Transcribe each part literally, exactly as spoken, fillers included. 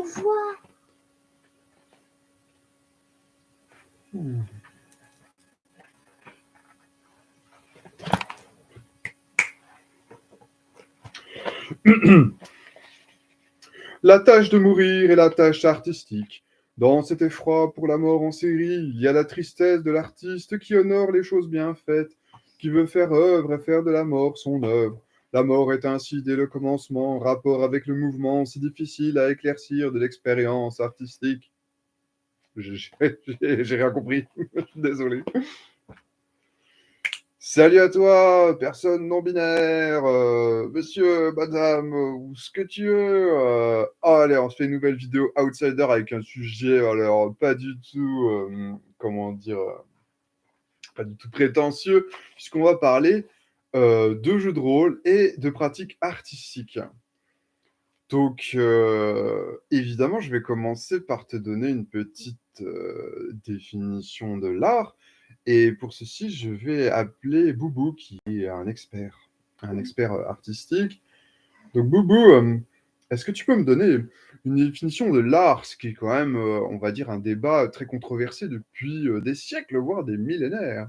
vois. Hmm. La tâche de mourir est la tâche artistique. Dans cet effroi pour la mort en série, il y a la tristesse de l'artiste qui honore les choses bien faites, qui veut faire œuvre et faire de la mort son œuvre. La mort est ainsi dès le commencement, rapport avec le mouvement, si difficile à éclaircir de l'expérience artistique. J'ai rien compris, désolé. Salut à toi, personne non-binaire, euh, monsieur, madame, euh, ou ce que tu veux. Euh, oh, allez, on se fait une nouvelle vidéo Outsider avec un sujet, alors pas du tout, euh, comment dire, euh, pas du tout prétentieux, puisqu'on va parler euh, de jeux de rôle et de pratiques artistiques. Donc, euh, évidemment, je vais commencer par te donner une petite euh, définition de l'art. Et pour ceci, je vais appeler Boubou, qui est un expert, un expert euh, artistique. Donc, Boubou, euh, est-ce que tu peux me donner une définition de l'art, ce qui est quand même, euh, on va dire, un débat très controversé depuis euh, des siècles, voire des millénaires?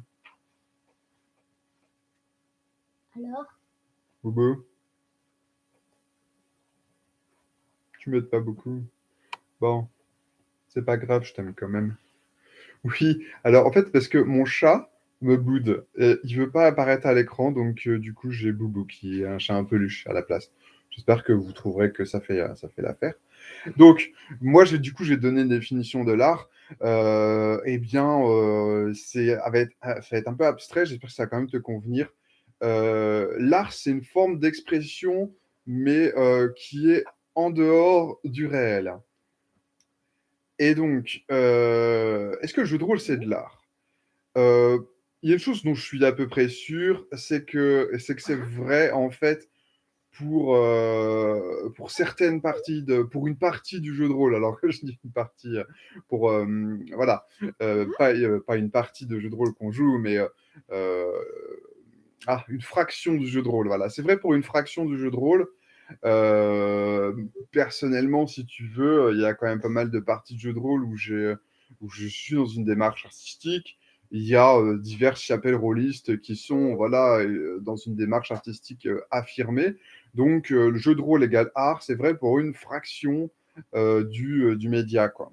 Alors, Boubou, tu m'aides pas beaucoup. Bon, c'est pas grave, je t'aime quand même. Oui, alors en fait, parce que mon chat me boude. Et il veut pas apparaître à l'écran, donc euh, du coup, j'ai Boubou qui est un chat en peluche à la place. J'espère que vous trouverez que ça fait, euh, ça fait l'affaire. Donc, moi, j'ai, du coup, j'ai donné une définition de l'art. Euh, eh bien, euh, c'est, ça va être, ça va être un peu abstrait, j'espère que ça va quand même te convenir. Euh, l'art, c'est une forme d'expression, mais euh, qui est en dehors du réel. Et donc, euh, est-ce que le jeu de rôle, c'est de l'art? Euh, Il y a une chose dont je suis à peu près sûr, c'est que c'est que c'est vrai en fait pour, euh, pour certaines parties de, pour une partie du jeu de rôle. Alors que je dis une partie euh, pour euh, voilà, euh, pas, euh, pas une partie de jeu de rôle qu'on joue, mais euh, euh, ah, une fraction du jeu de rôle. Voilà, c'est vrai pour une fraction du jeu de rôle. Euh, personnellement, si tu veux, il y a quand même pas mal de parties de jeux de rôle où, j'ai, où je suis dans une démarche artistique. Il y a euh, diverses chapelles rôlistes qui sont voilà, euh, dans une démarche artistique euh, affirmée. Donc, euh, le jeu de rôle égale art, c'est vrai pour une fraction euh, du, euh, du média, quoi.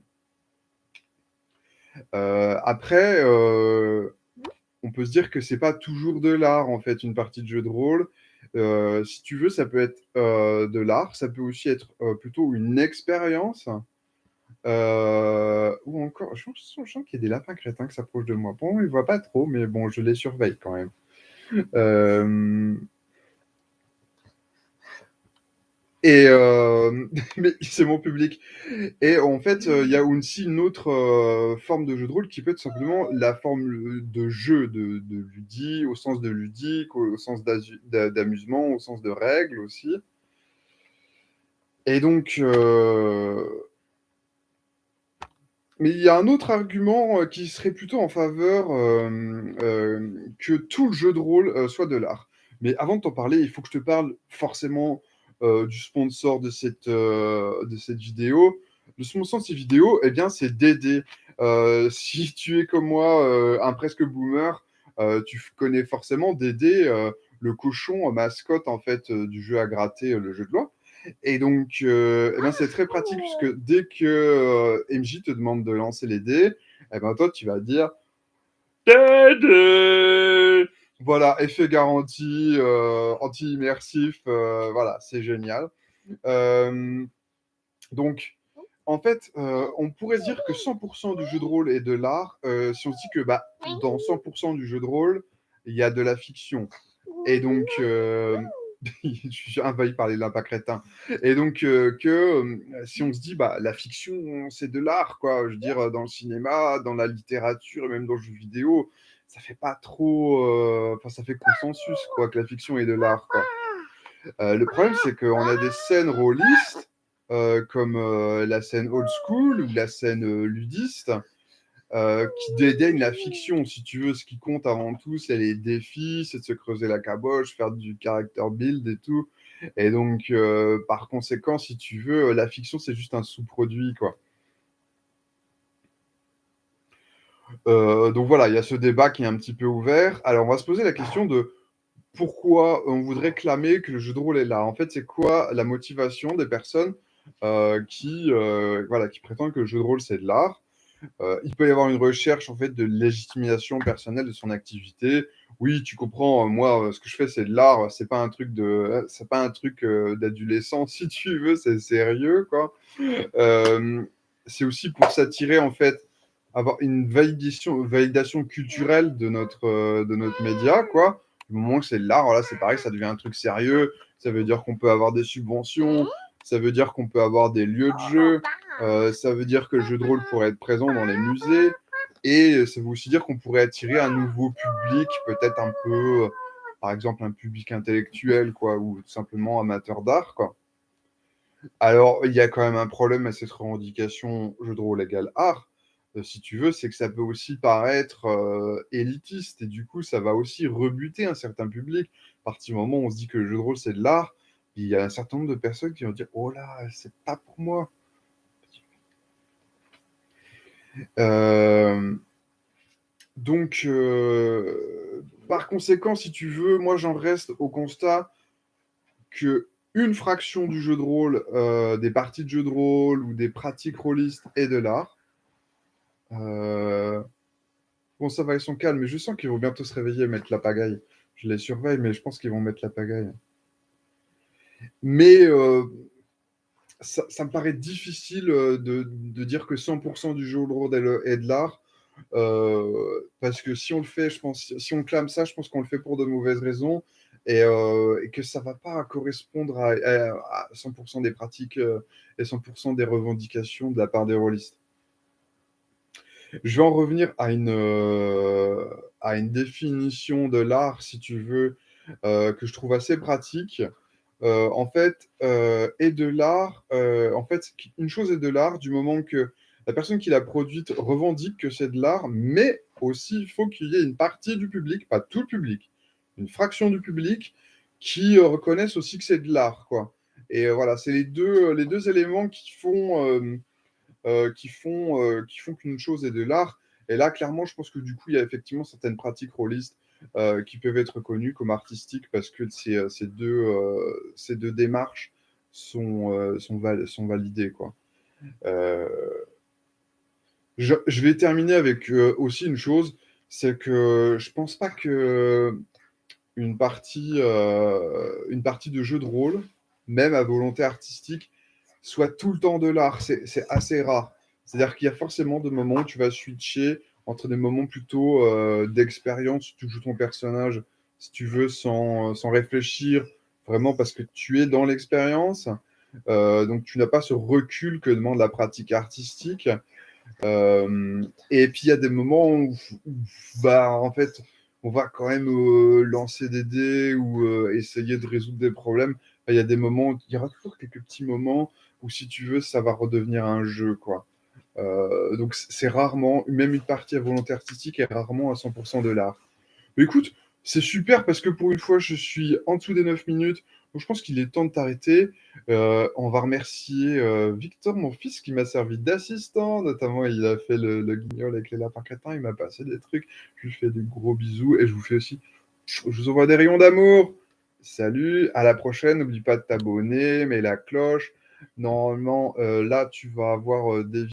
Euh, après, euh, on peut se dire que c'est pas toujours de l'art, en fait, une partie de jeu de rôle. Euh, si tu veux, ça peut être euh, de l'art, ça peut aussi être euh, plutôt une expérience. Euh, ou encore, je sens, je sens qu'il y a des lapins crétins qui s'approchent de moi. Bon, ils ne voient pas trop, mais bon, je les surveille quand même. Euh, et euh, mais c'est mon public. Et en fait, il y a aussi une autre euh, forme de jeu de rôle qui peut être simplement la forme de jeu, de, de ludie, au sens de ludique, au, au sens d'amusement, au sens de règles aussi. Et donc, euh, mais il y a un autre argument euh, qui serait plutôt en faveur euh, euh, que tout le jeu de rôle euh, soit de l'art. Mais avant de t'en parler, il faut que je te parle forcément euh, du sponsor de cette, euh, de cette vidéo. Le sponsor de cette vidéo, eh bien, c'est Dédé. Euh, si tu es comme moi, euh, un presque boomer, euh, tu connais forcément Dédé, euh, le cochon mascotte en fait euh, du jeu à gratter, euh, le jeu de loi. Et donc, euh, eh ben, c'est très pratique puisque dès que euh, M J te demande de lancer les dés, eh ben, toi, tu vas dire Dédé. Voilà, effet garanti, euh, anti-immersif, euh, voilà, c'est génial. Euh, donc, en fait, euh, on pourrait dire que cent pour cent du jeu de rôle est de l'art euh, si on se dit que bah, dans cent pour cent du jeu de rôle, il y a de la fiction. Et donc, euh, je suis envahi par les lapins crétins. Et donc, euh, que euh, si on se dit, bah, la fiction, c'est de l'art, quoi. Je veux dire, dans le cinéma, dans la littérature et même dans le jeu vidéo, ça fait pas trop. euh, Enfin, ça fait consensus, quoi, que la fiction est de l'art, quoi. Euh, le problème, c'est qu'on a des scènes rôlistes, euh, comme euh, la scène old school ou la scène euh, ludiste, euh, qui dédaignent la fiction, si tu veux. Ce qui compte avant tout, c'est les défis, c'est de se creuser la caboche, faire du character build et tout. Et donc, heu, par conséquent, si tu veux, la fiction, c'est juste un sous-produit, quoi. Heu, donc voilà, il y a ce débat qui est un petit peu ouvert. Alors, on va se poser la question de pourquoi on voudrait clamer que le jeu de rôle est là? En fait, c'est quoi la motivation des personnes, heu, qui, heu, voilà, qui prétendent que le jeu de rôle, c'est de l'art? Heu, il peut y avoir une recherche, en fait, de légitimation personnelle de son activité. Oui, tu comprends, moi, heu, ce que je fais, c'est de l'art, c'est pas un truc de, heu, c'est pas un truc, heu, d'adolescent, si tu veux, c'est sérieux, quoi. Hem, c'est aussi pour s'attirer, en fait, avoir une validation validation culturelle de notre, heu, de notre média, quoi. Du moment que c'est de l'art, voilà, c'est pareil, ça devient un truc sérieux. Ça veut dire qu'on peut avoir des subventions, ça veut dire qu'on peut avoir des lieux de jeu, heu, ça veut dire que le jeu de rôle pourrait être présent dans les musées et ça veut aussi dire qu'on pourrait attirer un nouveau public, peut-être un peu, par exemple, un public intellectuel, quoi, ou tout simplement amateur d'art, quoi. Alors, il y a quand même un problème à cette revendication jeu de rôle égale art, heu, si tu veux, c'est que ça peut aussi paraître, heu, élitiste et du coup, ça va aussi rebuter un certain public. À partir du moment où on se dit que le jeu de rôle, c'est de l'art, il y a un certain nombre de personnes qui vont dire: «Oh là, c'est pas pour moi». Hem, donc heu, par conséquent, si tu veux, moi, j'en reste au constat qu'une fraction du jeu de rôle, heu, des parties de jeux de rôle ou des pratiques rôlistes est de l'art. Heu, bon, ça va, ils sont calmes, mais je sens qu'ils vont bientôt se réveiller et mettre la pagaille. Je les surveille, mais je pense qu'ils vont mettre la pagaille. Mais heu, ça ça me paraît difficile, heu, de de dire que cent pour cent du jeu de rôle est le est de l'art, heu, parce que si on le fait, je pense si on clame ça, je pense qu'on le fait pour de mauvaises raisons et heu et que ça va pas correspondre à à à cent pour cent des pratiques, heu et cent pour cent des revendications de la part des rôlistes. Je vais en revenir à une, heu, à une définition de l'art, si tu veux, heu, que je trouve assez pratique. Heu, en fait, heu, est de l'art, heu, en fait, q une chose est de l'art du moment que la personne qui l'a produite revendique que c'est de l'art, mais aussi il faut qu'il y ait une partie du public, pas tout le public, une fraction du public qui, heu, reconnaisse aussi que c'est de l'art, quoi. Et heu, voilà, c'est les deux, heu, les deux éléments qui font, hem, heu, qui font, heu, qui font qu'une chose est de l'art. Et là, clairement, je pense que du coup, il y a effectivement certaines pratiques rôlistes, heu, qui peuvent être reconnues comme artistiques parce que ces, heu, ces deux, heu, ces deux démarches sont, heu, sont val sont validées, quoi. Heu, je je vais terminer avec, heu, aussi une chose, c'est que je pense pas qu'une partie, heu, une partie de jeu de rôle, même à volonté artistique, soit tout le temps de l'art. C'est c'est assez rare. C'est-à-dire qu'il y a forcément des moments où tu vas switcher entre des moments plutôt, heu, d'expérience, où tu joues ton personnage, si tu veux, sans, sans réfléchir, vraiment parce que tu es dans l'expérience. Heu, donc tu n'as pas ce recul que demande la pratique artistique. Hem et puis il y a des moments où où bah, en fait, on va quand même, heu, lancer des dés ou, heu, essayer de résoudre des problèmes. Enfin, il y a des moments où il y aura toujours quelques petits moments où, si tu veux, ça va redevenir un jeu, quoi. Heu, donc c c'est rarement même une partie à volonté artistique est rarement à cent pour cent de l'art. Mais écoute, c'est super parce que pour une fois, je suis en dessous des neuf minutes, donc je pense qu'il est temps de t'arrêter. Heu, on va remercier, heu, Victor, mon fils, qui m'a servi d'assistant, notamment il a fait le le guignol avec les lapins crétins, il m'a passé des trucs. Je lui fais des gros bisous et je vous fais aussi je vous envoie des rayons d'amour. Salut, à la prochaine, n'oublie pas de t'abonner, mets la cloche. Normalement, heu, là, tu vas avoir, heu, des